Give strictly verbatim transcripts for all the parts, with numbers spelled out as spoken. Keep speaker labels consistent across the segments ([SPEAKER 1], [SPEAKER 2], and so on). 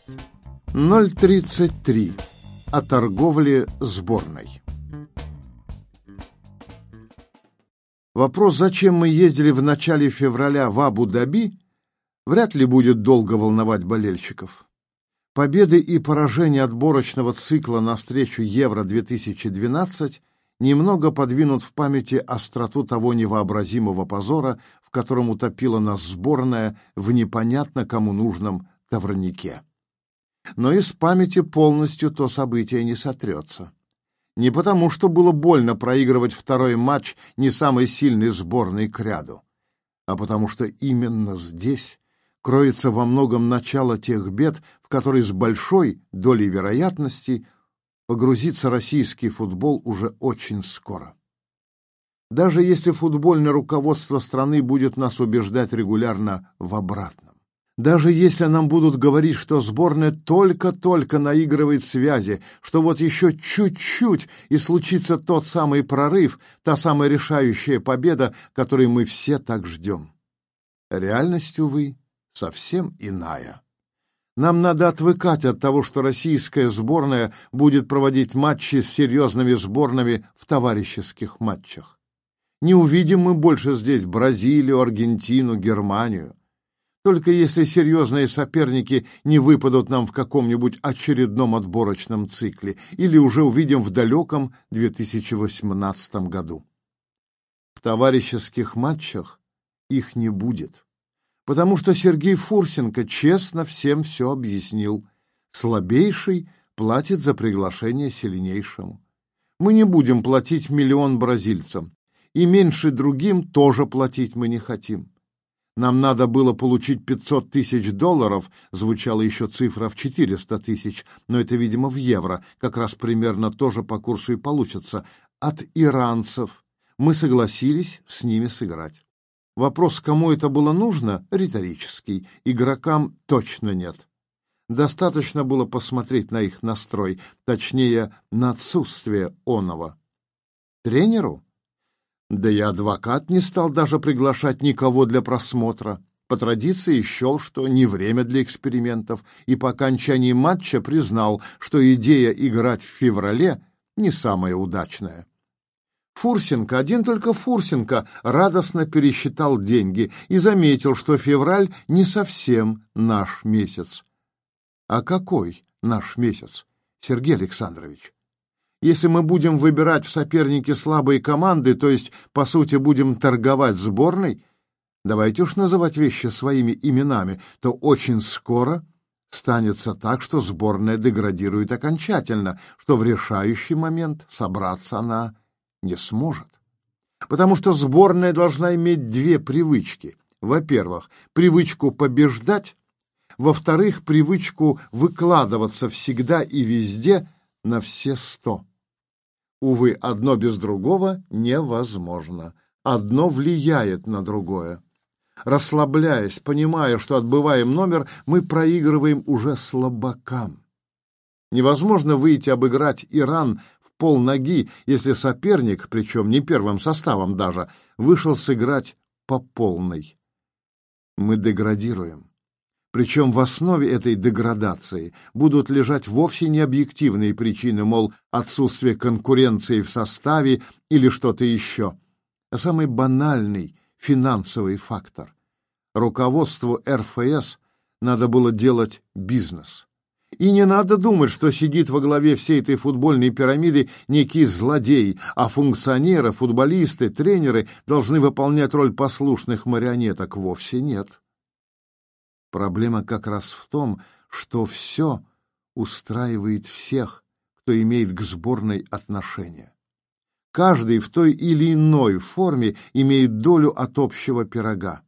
[SPEAKER 1] ноль тридцать три. О торговле сборной. Вопрос, зачем мы ездили в начале февраля в Абу-Даби, вряд ли будет долго волновать болельщиков. Победы и поражения отборочного цикла на встречу Евро-две тысячи двенадцать немного подвинут в памяти остроту того невообразимого позора, в котором утопила нас сборная в непонятно кому нужном Таврнике. Но из памяти полностью то событие не сотрется. Не потому, что было больно проигрывать второй матч не самой сильной сборной к ряду, а потому что именно здесь кроется во многом начало тех бед, в которые с большой долей вероятности погрузится российский футбол уже очень скоро. Даже если футбольное руководство страны будет нас убеждать регулярно в обратном, даже если нам будут говорить, что сборная только-только наигрывает связи, что вот еще чуть-чуть и случится тот самый прорыв, та самая решающая победа, которой мы все так ждем. Реальность, увы, совсем иная. Нам надо отвыкать от того, что российская сборная будет проводить матчи с серьезными сборными в товарищеских матчах. Не увидим мы больше здесь Бразилию, Аргентину, Германию. Только если серьезные соперники не выпадут нам в каком-нибудь очередном отборочном цикле или уже увидим в далеком две тысячи восемнадцатом году. В товарищеских матчах их не будет. Потому что Сергей Фурсенко честно всем все объяснил. Слабейший платит за приглашение сильнейшему. Мы не будем платить миллион бразильцам, и меньше другим тоже платить мы не хотим. Нам надо было получить пятьсот тысяч долларов, звучала еще цифра в четыреста тысяч, но это, видимо, в евро, как раз примерно тоже по курсу и получится, от иранцев. Мы согласились с ними сыграть. Вопрос, кому это было нужно, риторический. Игрокам точно нет. Достаточно было посмотреть на их настрой, точнее, на отсутствие оного. Тренеру? Да и адвокат не стал даже приглашать никого для просмотра. По традиции счел, что не время для экспериментов, и по окончании матча признал, что идея играть в феврале не самая удачная. Фурсенко, один только Фурсенко, радостно пересчитал деньги и заметил, что февраль не совсем наш месяц. А какой наш месяц, Сергей Александрович? Если мы будем выбирать в соперники слабые команды, то есть, по сути, будем торговать сборной, давайте уж называть вещи своими именами, то очень скоро станется так, что сборная деградирует окончательно, что в решающий момент собраться она не сможет. Потому что сборная должна иметь две привычки. Во-первых, привычку побеждать, во-вторых, привычку выкладываться всегда и везде на все сто. Увы, одно без другого невозможно. Одно влияет на другое. Расслабляясь, понимая, что отбываем номер, мы проигрываем уже слабакам. Невозможно выйти обыграть Иран в полноги, если соперник, причем не первым составом даже, вышел сыграть по полной. Мы деградируем. Причем в основе этой деградации будут лежать вовсе не объективные причины, мол, отсутствие конкуренции в составе или что-то еще, а самый банальный финансовый фактор. Руководству эр эф эс надо было делать бизнес. И не надо думать, что сидит во главе всей этой футбольной пирамиды некий злодей, а функционеры, футболисты, тренеры должны выполнять роль послушных марионеток. Вовсе нет. Проблема как раз в том, что все устраивает всех, кто имеет к сборной отношение. Каждый в той или иной форме имеет долю от общего пирога.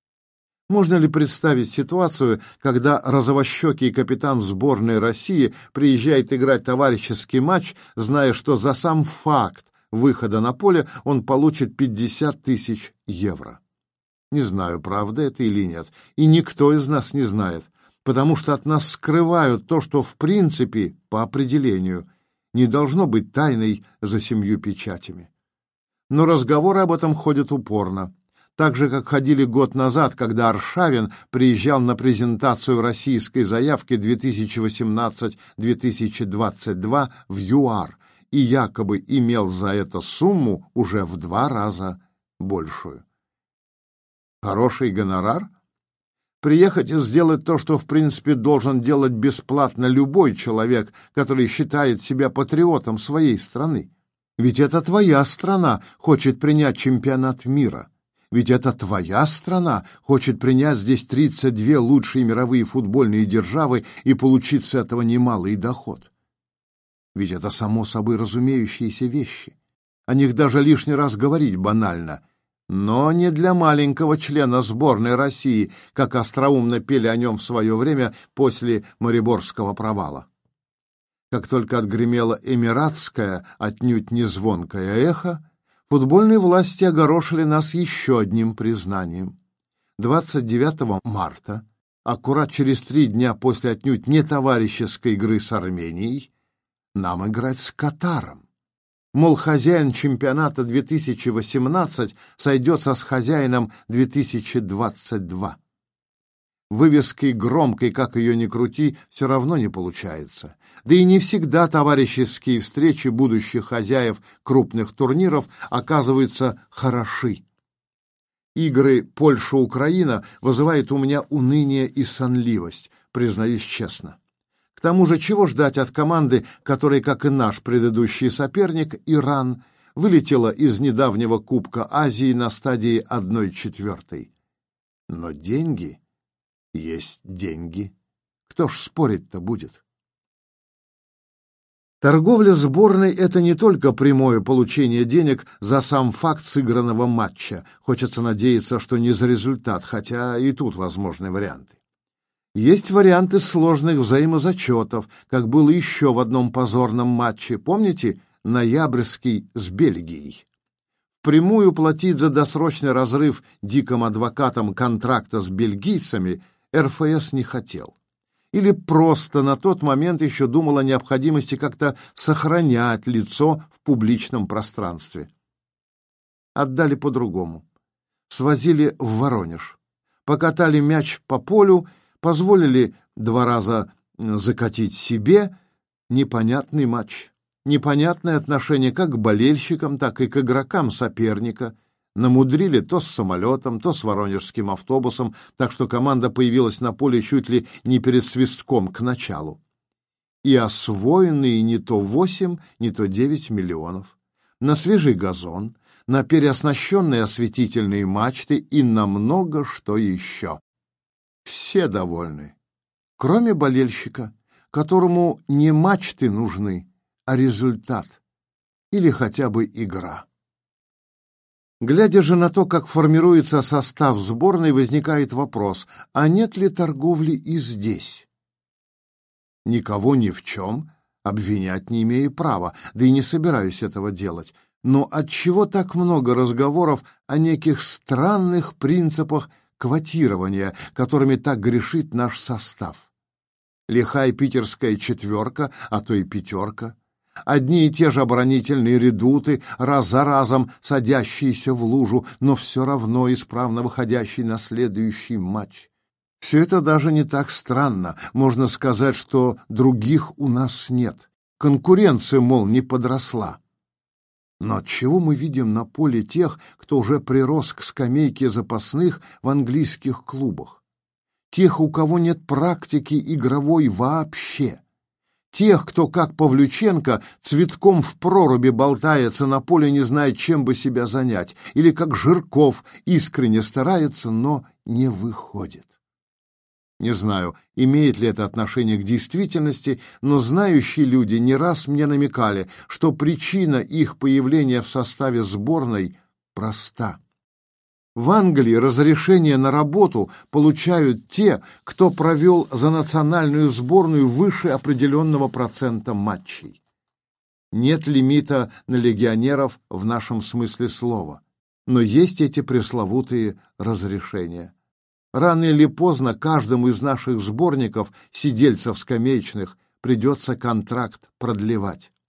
[SPEAKER 1] Можно ли представить ситуацию, когда розовощекий капитан сборной России приезжает играть товарищеский матч, зная, что за сам факт выхода на поле он получит пятьдесят тысяч евро? Не знаю, правда это или нет, и никто из нас не знает, потому что от нас скрывают то, что в принципе, по определению, не должно быть тайной за семью печатями. Но разговоры об этом ходят упорно. Так же, как ходили год назад, когда Аршавин приезжал на презентацию российской заявки две тысячи восемнадцать — две тысячи двадцать два в ЮАР и якобы имел за это сумму уже в два раза большую. Хороший гонорар? Приехать и сделать то, что в принципе должен делать бесплатно любой человек, который считает себя патриотом своей страны. Ведь это твоя страна хочет принять чемпионат мира. Ведь это твоя страна хочет принять здесь тридцать две лучшие мировые футбольные державы и получить с этого немалый доход. Ведь это само собой разумеющиеся вещи. О них даже лишний раз говорить банально. Но не для маленького члена сборной России, как остроумно пели о нем в свое время после Мариборского провала. Как только отгремело эмиратское, отнюдь не звонкое эхо, футбольные власти огорошили нас еще одним признанием. двадцать девятого марта, аккурат через три дня после отнюдь не товарищеской игры с Арменией, нам играть с Катаром. Мол, хозяин чемпионата две тысячи восемнадцать сойдется с хозяином две тысячи двадцать два. Вывеской громкой, как ее ни крути, все равно не получается. Да и не всегда товарищеские встречи будущих хозяев крупных турниров оказываются хороши. Игры Польша-Украина вызывают у меня уныние и сонливость, признаюсь честно. К тому же, чего ждать от команды, которая, как и наш предыдущий соперник, Иран, вылетела из недавнего Кубка Азии на стадии одной четвертой? Но деньги есть деньги. Кто ж спорить-то будет? Торговля сборной — это не только прямое получение денег за сам факт сыгранного матча. Хочется надеяться, что не за результат, хотя и тут возможны варианты. Есть варианты сложных взаимозачетов, как было еще в одном позорном матче. Помните, ноябрьский с Бельгией? Впрямую платить за досрочный разрыв диким адвокатам контракта с бельгийцами эр эф эс не хотел. Или просто на тот момент еще думал о необходимости как-то сохранять лицо в публичном пространстве. Отдали по-другому. Свозили в Воронеж. Покатали мяч по полю, позволили два раза закатить себе. Непонятный матч. Непонятное отношение как к болельщикам, так и к игрокам соперника. Намудрили то с самолетом, то с воронежским автобусом, так что команда появилась на поле чуть ли не перед свистком к началу. И освоенные не то восемь, не то девять миллионов. На свежий газон, на переоснащенные осветительные мачты и на много что еще. Все довольны, кроме болельщика, которому не мачты нужны, а результат или хотя бы игра. Глядя же на то, как формируется состав сборной, возникает вопрос, а нет ли торговли и здесь? Никого ни в чем обвинять не имею права, да и не собираюсь этого делать. Но отчего так много разговоров о неких странных принципах квотирования, которыми так грешит наш состав? Лихая питерская четверка, а то и пятерка. Одни и те же оборонительные редуты, раз за разом садящиеся в лужу, но все равно исправно выходящие на следующий матч. Все это даже не так странно. Можно сказать, что других у нас нет. Конкуренция, мол, не подросла. Но отчего мы видим на поле тех, кто уже прирос к скамейке запасных в английских клубах? Тех, у кого нет практики игровой вообще? Тех, кто, как Павлюченко, цветком в проруби болтается на поле, не зная, чем бы себя занять, или как Жирков искренне старается, но не выходит. Не знаю, имеет ли это отношение к действительности, но знающие люди не раз мне намекали, что причина их появления в составе сборной проста. В Англии разрешение на работу получают те, кто провел за национальную сборную выше определенного процента матчей. Нет лимита на легионеров в нашем смысле слова, но есть эти пресловутые разрешения. Рано или поздно каждому из наших сборников, сидельцев скамеечных, придется контракт продлевать.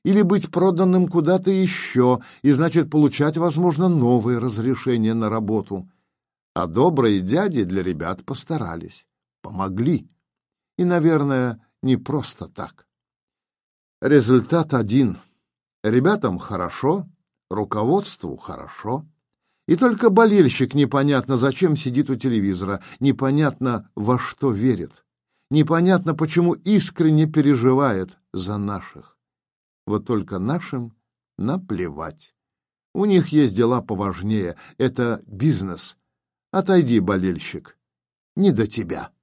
[SPEAKER 1] или быть проданным куда-то еще, и значит получать, возможно, новые разрешения на работу. А добрые дяди для ребят постарались, помогли. И, наверное, не просто так. Результат один. Ребятам хорошо, руководству хорошо. И только болельщик непонятно зачем сидит у телевизора, непонятно во что верит, непонятно почему искренне переживает за наших. Вот только нашим наплевать. У них есть дела поважнее, это бизнес. Отойди, болельщик, не до тебя.